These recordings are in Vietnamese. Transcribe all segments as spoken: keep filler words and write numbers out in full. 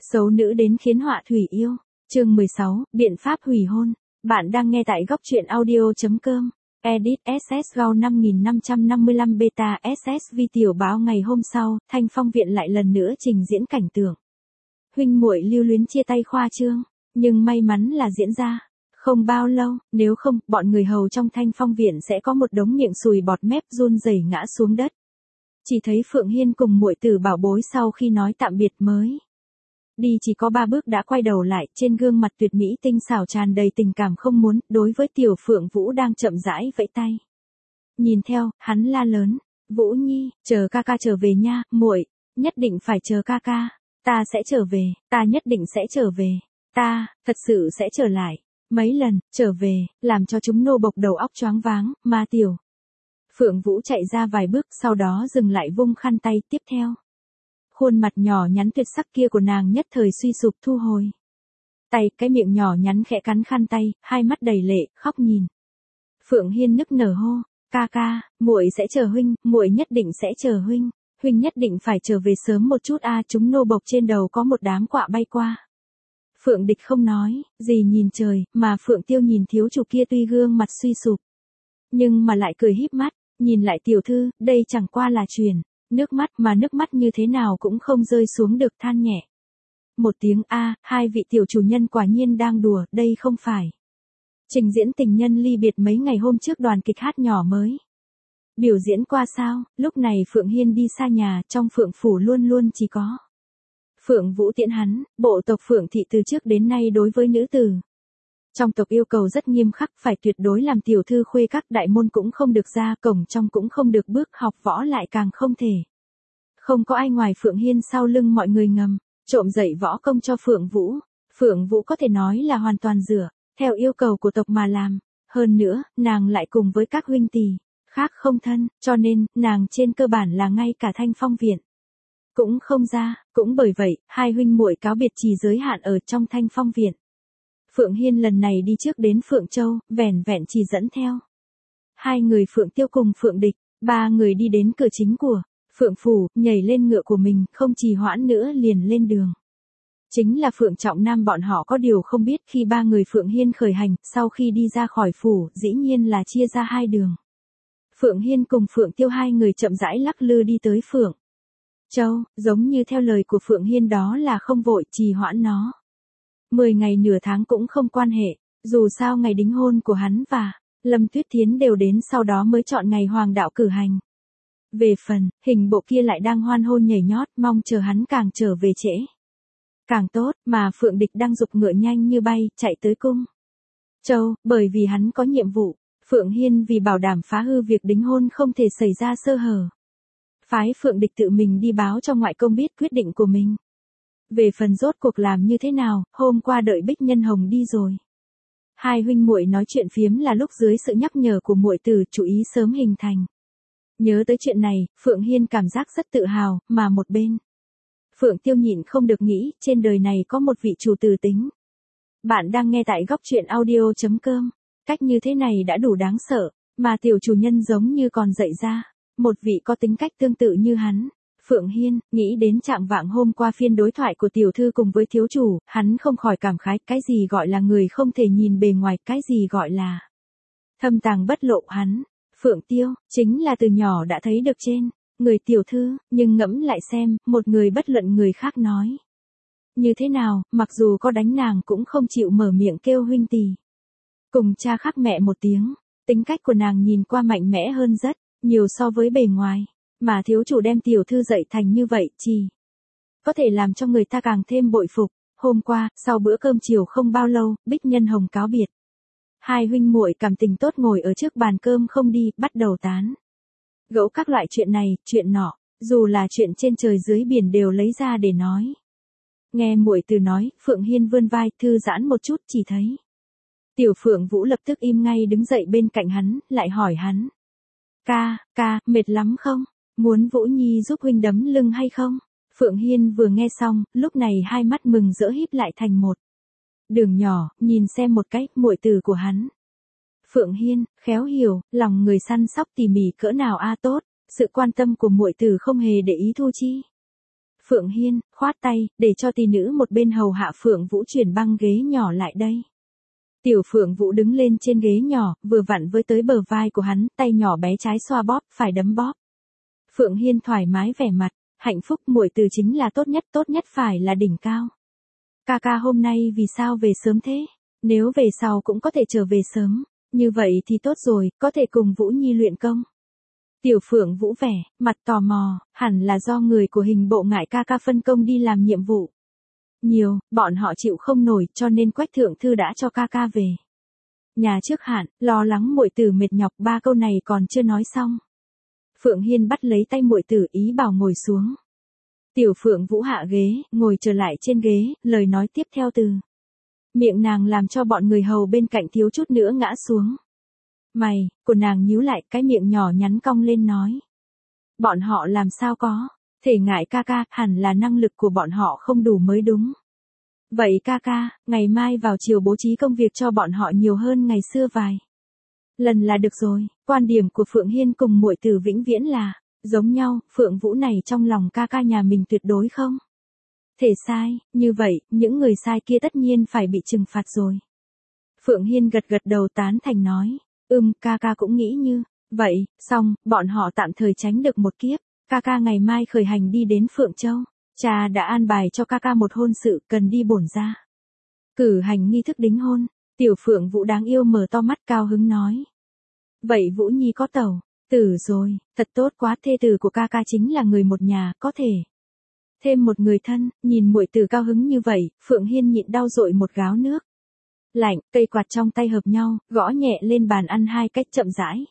Xấu nữ đến khiến họa thủy yêu. Chương mười sáu, biện pháp hủy hôn. Bạn đang nghe tại góc truyện audio.com. Edit ét ét Gao năm nghìn năm trăm năm mươi lăm Beta ét ét Vi tiểu báo ngày hôm sau, Thanh Phong viện lại lần nữa trình diễn cảnh tượng huynh muội lưu luyến chia tay khoa trương, nhưng may mắn là diễn ra không bao lâu, nếu không, bọn người hầu trong Thanh Phong viện sẽ có một đống miệng sùi bọt mép run rẩy ngã xuống đất. Chỉ thấy Phượng Hiên cùng muội tử bảo bối sau khi nói tạm biệt mới đi chỉ có ba bước đã quay đầu lại, trên gương mặt tuyệt mỹ tinh xảo tràn đầy tình cảm không muốn, đối với tiểu Phượng Vũ đang chậm rãi vẫy tay. Nhìn theo, hắn la lớn, "Vũ Nhi, chờ ca ca trở về nha, muội, nhất định phải chờ ca ca, ta sẽ trở về, ta nhất định sẽ trở về, ta, thật sự sẽ trở lại." Mấy lần, trở về, làm cho chúng nô bộc đầu óc choáng váng, mà tiểu Phượng Vũ chạy ra vài bước, sau đó dừng lại vung khăn tay, tiếp theo. Khuôn mặt nhỏ nhắn tuyệt sắc kia của nàng nhất thời suy sụp thu hồi tay, cái miệng nhỏ nhắn khẽ cắn khăn tay, hai mắt đầy lệ, khóc nhìn. Phượng Hiên nức nở hô, "Ca ca, muội sẽ chờ huynh, muội nhất định sẽ chờ huynh, huynh nhất định phải trở về sớm một chút a." Chúng nô bộc trên đầu có một đám quạ bay qua. Phượng Địch không nói gì nhìn trời, mà Phượng Tiêu nhìn thiếu chủ kia tuy gương mặt suy sụp, nhưng mà lại cười híp mắt, nhìn lại tiểu thư, đây chẳng qua là truyền nước mắt, mà nước mắt như thế nào cũng không rơi xuống được, than nhẹ một tiếng, a, hai vị tiểu chủ nhân quả nhiên đang đùa, đây không phải trình diễn tình nhân ly biệt mấy ngày hôm trước đoàn kịch hát nhỏ mới biểu diễn qua sao. Lúc này Phượng Hiên đi xa nhà, trong Phượng phủ luôn luôn chỉ có Phượng Vũ tiễn hắn. Bộ tộc Phượng thị từ trước đến nay đối với nữ tử trong tộc yêu cầu rất nghiêm khắc, phải tuyệt đối làm tiểu thư khuê các, đại môn cũng không được ra, cổng trong cũng không được bước, học võ lại càng không thể. Không có ai ngoài Phượng Hiên sau lưng mọi người ngầm trộm dạy võ công cho Phượng Vũ. Phượng Vũ có thể nói là hoàn toàn dựa theo yêu cầu của tộc mà làm, hơn nữa, nàng lại cùng với các huynh tỷ khác không thân, cho nên nàng trên cơ bản là ngay cả Thanh Phong viện cũng không ra, cũng bởi vậy, hai huynh muội cáo biệt chỉ giới hạn ở trong Thanh Phong viện. Phượng Hiên lần này đi trước đến Phượng Châu, vẻn vẹn chỉ dẫn theo hai người Phượng Tiêu cùng Phượng Địch, ba người đi đến cửa chính của Phượng phủ, nhảy lên ngựa của mình, không trì hoãn nữa liền lên đường. Chính là Phượng Trọng Nam bọn họ có điều không biết, khi ba người Phượng Hiên khởi hành, sau khi đi ra khỏi phủ, dĩ nhiên là chia ra hai đường. Phượng Hiên cùng Phượng Tiêu hai người chậm rãi lắc lư đi tới Phượng Châu, giống như theo lời của Phượng Hiên đó là không vội trì hoãn nó. Mười ngày nửa tháng cũng không quan hệ, dù sao ngày đính hôn của hắn và Lâm Tuyết Thiến đều đến sau đó mới chọn ngày hoàng đạo cử hành. Về phần, hình bộ kia lại đang hoan hôn nhảy nhót, mong chờ hắn càng trở về trễ càng tốt, mà Phượng Địch đang giục ngựa nhanh như bay, chạy tới cung Châu, bởi vì hắn có nhiệm vụ. Phượng Hiên vì bảo đảm phá hư việc đính hôn không thể xảy ra sơ hở, phái Phượng Địch tự mình đi báo cho ngoại công biết quyết định của mình. Về phần rốt cuộc làm như thế nào, hôm qua đợi Bích Nhân Hồng đi rồi, hai huynh muội nói chuyện phiếm là lúc dưới sự nhắc nhở của muội tử, chú ý sớm hình thành. Nhớ tới chuyện này, Phượng Hiên cảm giác rất tự hào, mà một bên Phượng Tiêu nhịn không được nghĩ, trên đời này có một vị chủ tử tính. Bạn đang nghe tại góc truyện audio.com. Cách như thế này đã đủ đáng sợ, mà tiểu chủ nhân giống như còn dạy ra một vị có tính cách tương tự như hắn. Phượng Hiên nghĩ đến trạng vạng hôm qua phiên đối thoại của tiểu thư cùng với thiếu chủ, hắn không khỏi cảm khái, cái gì gọi là người không thể nhìn bề ngoài, cái gì gọi là thâm tàng bất lộ. Hắn, Phượng Tiêu, chính là từ nhỏ đã thấy được trên người tiểu thư, nhưng ngẫm lại xem, một người bất luận người khác nói như thế nào, mặc dù có đánh nàng cũng không chịu mở miệng kêu huynh tỷ cùng cha khác mẹ một tiếng. Tính cách của nàng nhìn qua mạnh mẽ hơn rất nhiều so với bề ngoài, mà thiếu chủ đem tiểu thư dạy thành như vậy, chỉ có thể làm cho người ta càng thêm bội phục. Hôm qua, sau bữa cơm chiều không bao lâu, Bích Nhân Hồng cáo biệt. Hai huynh muội cảm tình tốt ngồi ở trước bàn cơm không đi, bắt đầu tán gẫu các loại chuyện này, chuyện nọ, dù là chuyện trên trời dưới biển đều lấy ra để nói. Nghe muội từ nói, Phượng Hiên vươn vai, thư giãn một chút, chỉ thấy tiểu Phượng Vũ lập tức im ngay đứng dậy bên cạnh hắn, lại hỏi hắn, "Ca, ca, mệt lắm không? Muốn Vũ Nhi giúp huynh đấm lưng hay không?" Phượng Hiên vừa nghe xong, lúc này hai mắt mừng rỡ híp lại thành một đường nhỏ, nhìn xem một cách muội tử của hắn. Phượng Hiên, khéo hiểu, lòng người săn sóc tỉ mỉ cỡ nào a tốt, sự quan tâm của muội tử không hề để ý thu chi. Phượng Hiên, khoát tay, để cho tỷ nữ một bên hầu hạ Phượng Vũ chuyển băng ghế nhỏ lại đây. Tiểu Phượng Vũ đứng lên trên ghế nhỏ, vừa vặn với tới bờ vai của hắn, tay nhỏ bé trái xoa bóp, phải đấm bóp. Phượng Hiên thoải mái vẻ mặt, hạnh phúc muội từ chính là tốt nhất, tốt nhất phải là đỉnh cao. Ca ca hôm nay vì sao về sớm thế? Nếu về sau cũng có thể trở về sớm, như vậy thì tốt rồi, có thể cùng Vũ Nhi luyện công. Tiểu Phượng Vũ vẻ, mặt tò mò, hẳn là do người của hình bộ ngại ca ca phân công đi làm nhiệm vụ. Nhiều, bọn họ chịu không nổi cho nên Quách thượng thư đã cho ca ca về. Nhà trước hạn, lo lắng muội tử mệt nhọc, ba câu này còn chưa nói xong. Phượng Hiên bắt lấy tay muội tử ý bảo ngồi xuống. Tiểu Phượng Vũ hạ ghế, ngồi trở lại trên ghế, lời nói tiếp theo từ miệng nàng làm cho bọn người hầu bên cạnh thiếu chút nữa ngã xuống. Mày, của nàng nhíu lại, cái miệng nhỏ nhắn cong lên nói. Bọn họ làm sao có, thể ngại ca ca, hẳn là năng lực của bọn họ không đủ mới đúng. Vậy ca ca, ngày mai vào chiều bố trí công việc cho bọn họ nhiều hơn ngày xưa vài lần là được rồi. Quan điểm của Phượng Hiên cùng muội tử vĩnh viễn là giống nhau, Phượng Vũ này trong lòng ca ca nhà mình tuyệt đối không thể sai, như vậy, những người sai kia tất nhiên phải bị trừng phạt rồi. Phượng Hiên gật gật đầu tán thành nói, ừm, ca ca cũng nghĩ như vậy. Xong, bọn họ tạm thời tránh được một kiếp. Ca ca ngày mai khởi hành đi đến Phượng Châu. Cha đã an bài cho ca ca một hôn sự, cần đi bổn ra cử hành nghi thức đính hôn. Tiểu Phượng Vũ đáng yêu mở to mắt cao hứng nói. Vậy Vũ Nhi có tẩu tử rồi, thật tốt quá, thê tử của ca ca chính là người một nhà, có thể thêm một người thân. Nhìn muội tử cao hứng như vậy, Phượng Hiên nhịn đau dội một gáo nước lạnh, cây quạt trong tay hợp nhau, gõ nhẹ lên bàn ăn hai cách chậm rãi.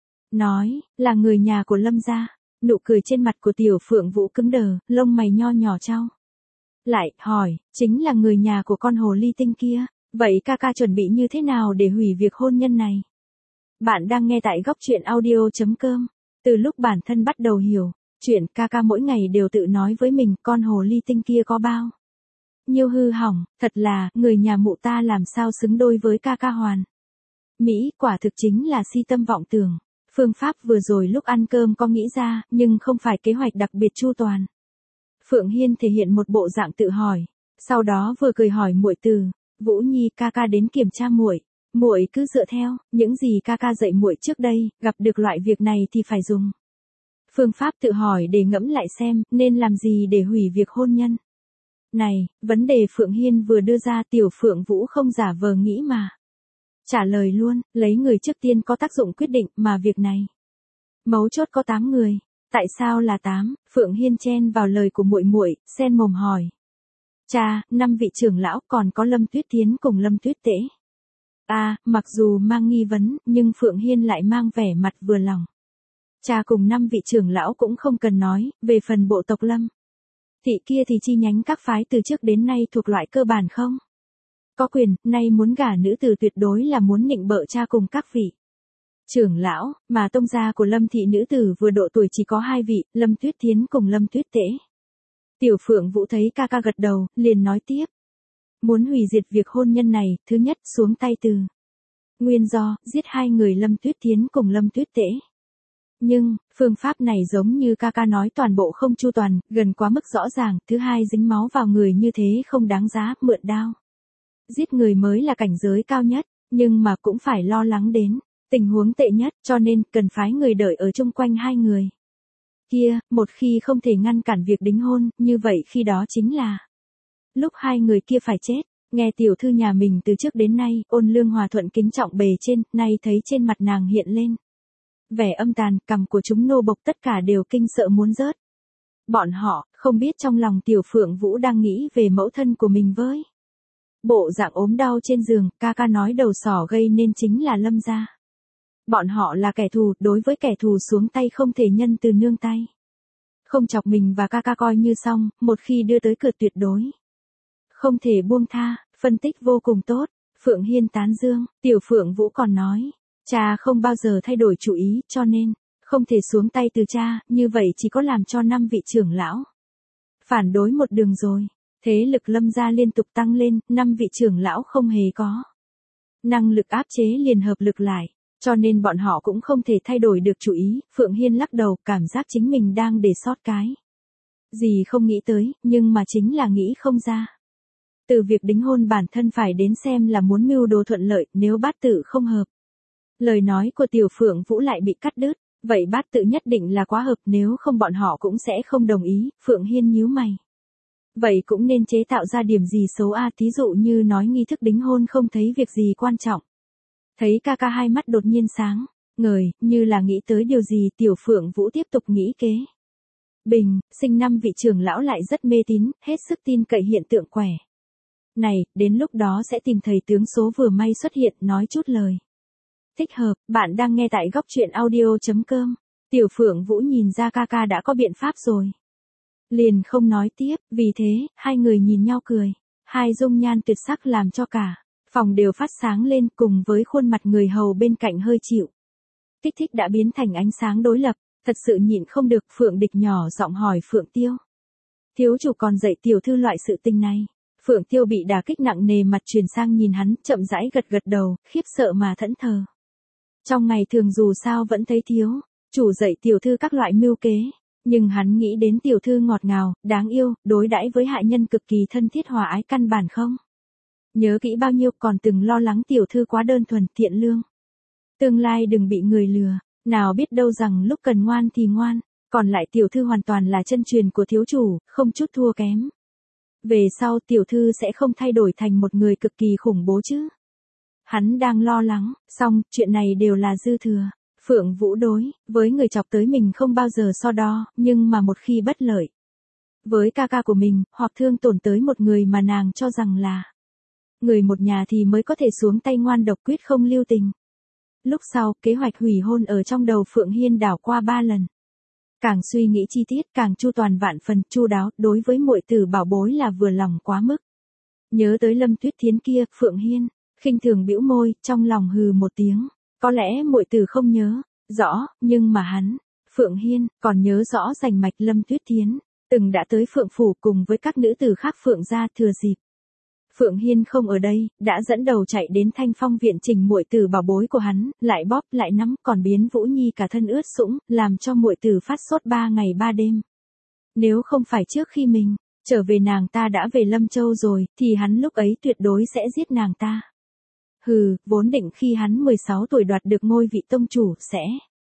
Nói, là người nhà của Lâm gia. Nụ cười trên mặt của Tiểu Phượng Vũ cứng đờ, lông mày nho nhỏ trao lại, hỏi, chính là người nhà của con hồ ly tinh kia. Vậy ca ca chuẩn bị như thế nào để hủy việc hôn nhân này? Bạn đang nghe tại góc truyện audio.com. Từ lúc bản thân bắt đầu hiểu chuyện, ca ca mỗi ngày đều tự nói với mình, con hồ ly tinh kia có bao nhiêu hư hỏng, thật là, người nhà mụ ta làm sao xứng đôi với ca ca hoàn mỹ, quả thực chính là si tâm vọng tưởng. Phương pháp vừa rồi lúc ăn cơm có nghĩ ra, nhưng không phải kế hoạch đặc biệt chu toàn. Phượng Hiên thể hiện một bộ dạng tự hỏi, sau đó vừa cười hỏi muội tử, Vũ Nhi, ca ca đến kiểm tra muội, muội cứ dựa theo những gì ca ca dạy muội trước đây, gặp được loại việc này thì phải dùng phương pháp tự hỏi để ngẫm lại xem nên làm gì để hủy việc hôn nhân này. Vấn đề Phượng Hiên vừa đưa ra, Tiểu Phượng Vũ không giả vờ nghĩ mà trả lời luôn, lấy người trước tiên có tác dụng quyết định, mà việc này mấu chốt có tám người. Tại sao là tám? Phượng Hiên chen vào lời của muội muội, xen mồm hỏi. Cha, năm vị trưởng lão, còn có Lâm Tuyết Tiến cùng Lâm Tuyết Tễ. À, mặc dù mang nghi vấn, nhưng Phượng Hiên lại mang vẻ mặt vừa lòng. Cha cùng năm vị trưởng lão cũng không cần nói, về phần bộ tộc Lâm thị kia thì chi nhánh các phái từ trước đến nay thuộc loại cơ bản không có quyền, nay muốn gả nữ tử tuyệt đối là muốn nịnh bợ cha cùng các vị trưởng lão, mà tông gia của Lâm thị nữ tử vừa độ tuổi chỉ có hai vị, Lâm Tuyết Thiến cùng Lâm Tuyết Tễ. Tiểu Phượng Vũ thấy ca ca gật đầu, liền nói tiếp. Muốn hủy diệt việc hôn nhân này, thứ nhất xuống tay từ nguyên do, giết hai người Lâm Tuyết Thiến cùng Lâm Tuyết Tễ. Nhưng, phương pháp này giống như ca ca nói toàn bộ không chu toàn, gần quá mức rõ ràng. Thứ hai, dính máu vào người như thế không đáng giá, mượn đao giết người mới là cảnh giới cao nhất, nhưng mà cũng phải lo lắng đến tình huống tệ nhất, cho nên cần phái người đợi ở chung quanh hai người kia. Một khi không thể ngăn cản việc đính hôn, như vậy khi đó chính là lúc hai người kia phải chết. Nghe tiểu thư nhà mình từ trước đến nay ôn lương hòa thuận kính trọng bề trên, nay thấy trên mặt nàng hiện lên vẻ âm tàn, cằm của chúng nô bộc tất cả đều kinh sợ muốn rớt. Bọn họ không biết trong lòng Tiểu Phượng Vũ đang nghĩ về mẫu thân của mình với bộ dạng ốm đau trên giường. Ca ca nói đầu sỏ gây nên chính là Lâm gia. Bọn họ là kẻ thù, đối với kẻ thù xuống tay không thể nhân từ nương tay. Không chọc mình và ca ca coi như xong, một khi đưa tới cửa tuyệt đối không thể buông tha. Phân tích vô cùng tốt. Phượng Hiên tán dương. Tiểu Phượng Vũ còn nói, cha không bao giờ thay đổi chủ ý, cho nên không thể xuống tay từ cha, như vậy chỉ có làm cho năm vị trưởng lão phản đối một đường rồi. Thế lực Lâm gia liên tục tăng lên, năm vị trưởng lão không hề có năng lực áp chế liền hợp lực lại, cho nên bọn họ cũng không thể thay đổi được chủ ý. Phượng Hiên lắc đầu, cảm giác chính mình đang để sót cái Gì không nghĩ tới, nhưng mà chính là nghĩ không ra. Từ việc đính hôn bản thân phải đến xem là muốn mưu đồ thuận lợi, nếu bát tự không hợp. Lời nói của Tiểu Phượng Vũ lại bị cắt đứt, vậy bát tự nhất định là quá hợp, nếu không bọn họ cũng sẽ không đồng ý. Phượng Hiên nhíu mày. Vậy cũng nên chế tạo ra điểm gì xấu a, thí dụ như nói nghi thức đính hôn không thấy việc gì quan trọng. Thấy ca ca hai mắt đột nhiên sáng ngời, như là nghĩ tới điều gì. Tiểu Phượng Vũ tiếp tục nghĩ kế. Bình, sinh năm vị trưởng lão lại rất mê tín, hết sức tin cậy hiện tượng quẻ. Này, đến lúc đó sẽ tìm thầy tướng số vừa may xuất hiện, nói chút lời. Thích hợp, bạn đang nghe tại góc truyện audio.com. Tiểu Phượng Vũ nhìn ra ca ca đã có biện pháp rồi. Liền không nói tiếp, vì thế, hai người nhìn nhau cười. Hai dung nhan tuyệt sắc làm cho cả phòng đều phát sáng lên, cùng với khuôn mặt người hầu bên cạnh hơi chịu kích thích đã biến thành ánh sáng đối lập. Thật sự nhịn không được, Phượng Địch nhỏ giọng hỏi Phượng Tiêu. Thiếu chủ còn dạy tiểu thư loại sự tình này. Phượng Tiêu bị đả kích nặng nề, mặt chuyển sang nhìn hắn, chậm rãi gật gật đầu, khiếp sợ mà thẫn thờ. Trong ngày thường dù sao vẫn thấy thiếu chủ dạy tiểu thư các loại mưu kế, nhưng hắn nghĩ đến tiểu thư ngọt ngào, đáng yêu, đối đãi với hạ nhân cực kỳ thân thiết hòa ái, căn bản không nhớ kỹ bao nhiêu, còn từng lo lắng tiểu thư quá đơn thuần, thiện lương. Tương lai đừng bị người lừa, nào biết đâu rằng lúc cần ngoan thì ngoan, còn lại tiểu thư hoàn toàn là chân truyền của thiếu chủ, không chút thua kém. Về sau tiểu thư sẽ không thay đổi thành một người cực kỳ khủng bố chứ. Hắn đang lo lắng, xong, chuyện này đều là dư thừa. Phượng Vũ đối với người chọc tới mình không bao giờ so đo, nhưng mà một khi bất lợi với ca ca của mình, hoặc thương tổn tới một người mà nàng cho rằng là người một nhà thì mới có thể xuống tay ngoan độc, quyết không lưu tình. Lúc sau, kế hoạch hủy hôn ở trong đầu Phượng Hiên đảo qua ba lần. Càng suy nghĩ chi tiết, càng chu toàn vạn phần, chu đáo, đối với muội tử bảo bối là vừa lòng quá mức. Nhớ tới Lâm Tuyết Thiến kia, Phượng Hiên khinh thường bĩu môi, trong lòng hừ một tiếng. Có lẽ muội tử không nhớ rõ, nhưng mà hắn, Phượng Hiên, còn nhớ rõ rành mạch Lâm Tuyết Thiến từng đã tới Phượng phủ cùng với các nữ tử khác Phượng gia, thừa dịp Phượng Hiên không ở đây, đã dẫn đầu chạy đến Thanh Phong viện trình muội tử bảo bối của hắn, lại bóp lại nắm, còn biến Vũ Nhi cả thân ướt sũng, làm cho muội tử phát sốt ba ngày ba đêm. Nếu không phải trước khi mình trở về nàng ta đã về Lâm Châu rồi, thì hắn lúc ấy tuyệt đối sẽ giết nàng ta. Hừ, vốn định khi hắn mười sáu tuổi đoạt được ngôi vị tông chủ, sẽ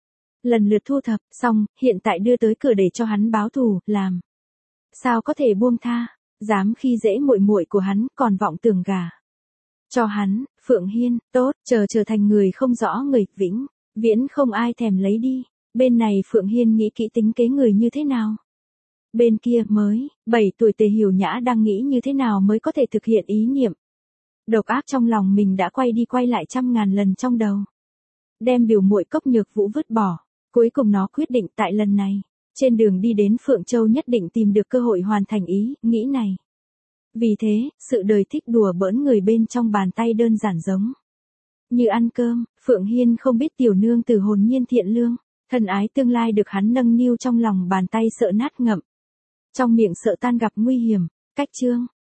lần lượt thu thập, xong, hiện tại đưa tới cửa để cho hắn báo thù, làm sao có thể buông tha. Dám khi dễ muội muội của hắn, còn vọng tưởng gả cho hắn. Phượng Hiên, tốt, chờ trở thành người không rõ người, vĩnh viễn không ai thèm lấy đi. Bên này Phượng Hiên nghĩ kỹ tính kế người như thế nào. Bên kia mới bảy tuổi Tề Hiểu Nhã đang nghĩ như thế nào mới có thể thực hiện ý niệm độc ác trong lòng mình đã quay đi quay lại trăm ngàn lần trong đầu. Đem biểu muội Cốc Nhược Vũ vứt bỏ, cuối cùng nó quyết định tại lần này, trên đường đi đến Phượng Châu nhất định tìm được cơ hội hoàn thành ý nghĩ này. Vì thế, sự đời thích đùa bỡn người bên trong bàn tay đơn giản giống như ăn cơm. Phượng Hiên không biết tiểu nương tử hồn nhiên thiện lương, thân ái tương lai được hắn nâng niu trong lòng bàn tay sợ nát ngậm, trong miệng sợ tan gặp nguy hiểm. Cách chương